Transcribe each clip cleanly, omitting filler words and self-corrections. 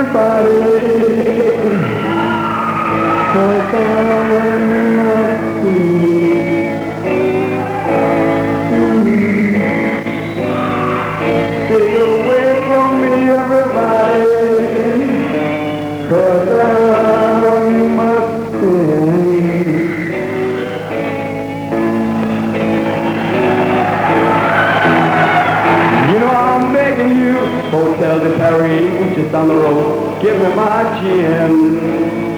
Hotel de Paris, just down the road. Give me my gin.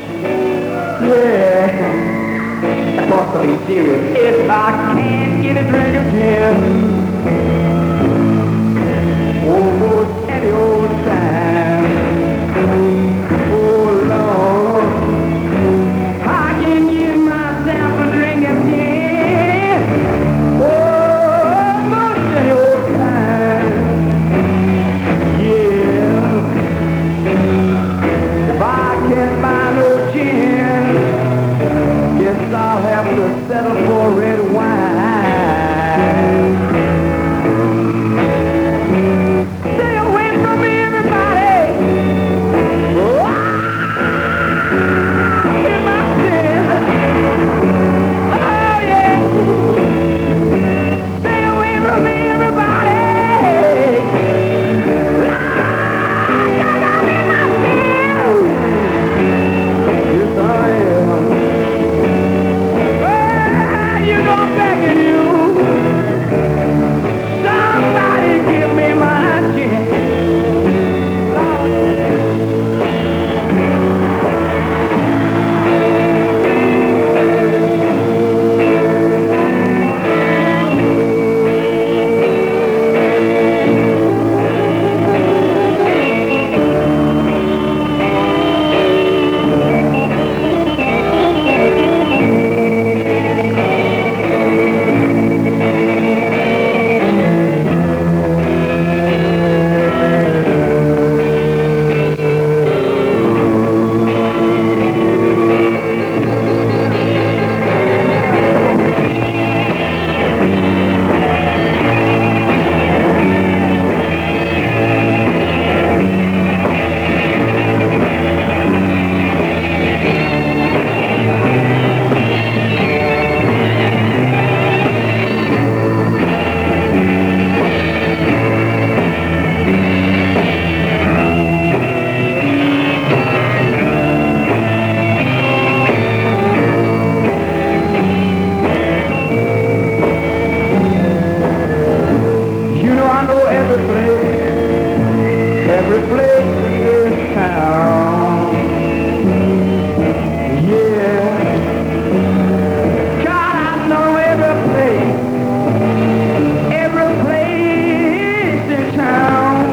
Yeah. Talk something serious. If I can't get a drink of gin, almost any old time. Oh Lord, I can give myself a drink of gin. Almost any old time. If I can't buy no gin, guess I'll have to settle for red wine. Stay away from me, everybody. In my sin. Oh yeah. Stay away from me, everybody. Every place in this town, yeah. God, I know every place in town.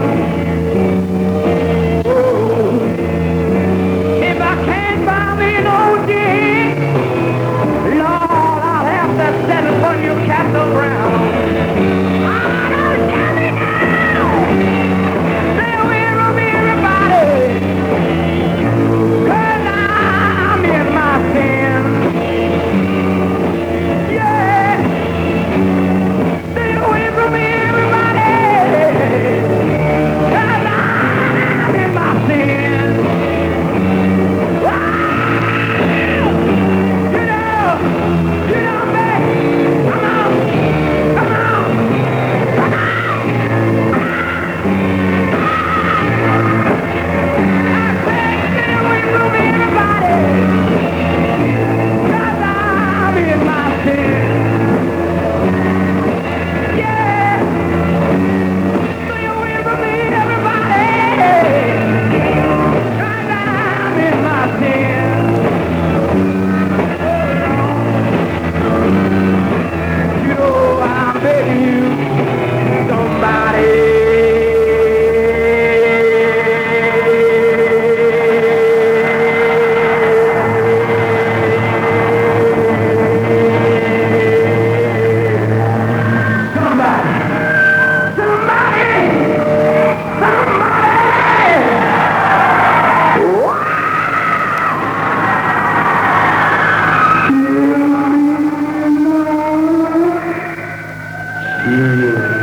Oh, if I can't find me no gig, Lord, I'll have to settle for New Castle Brown. Yeah.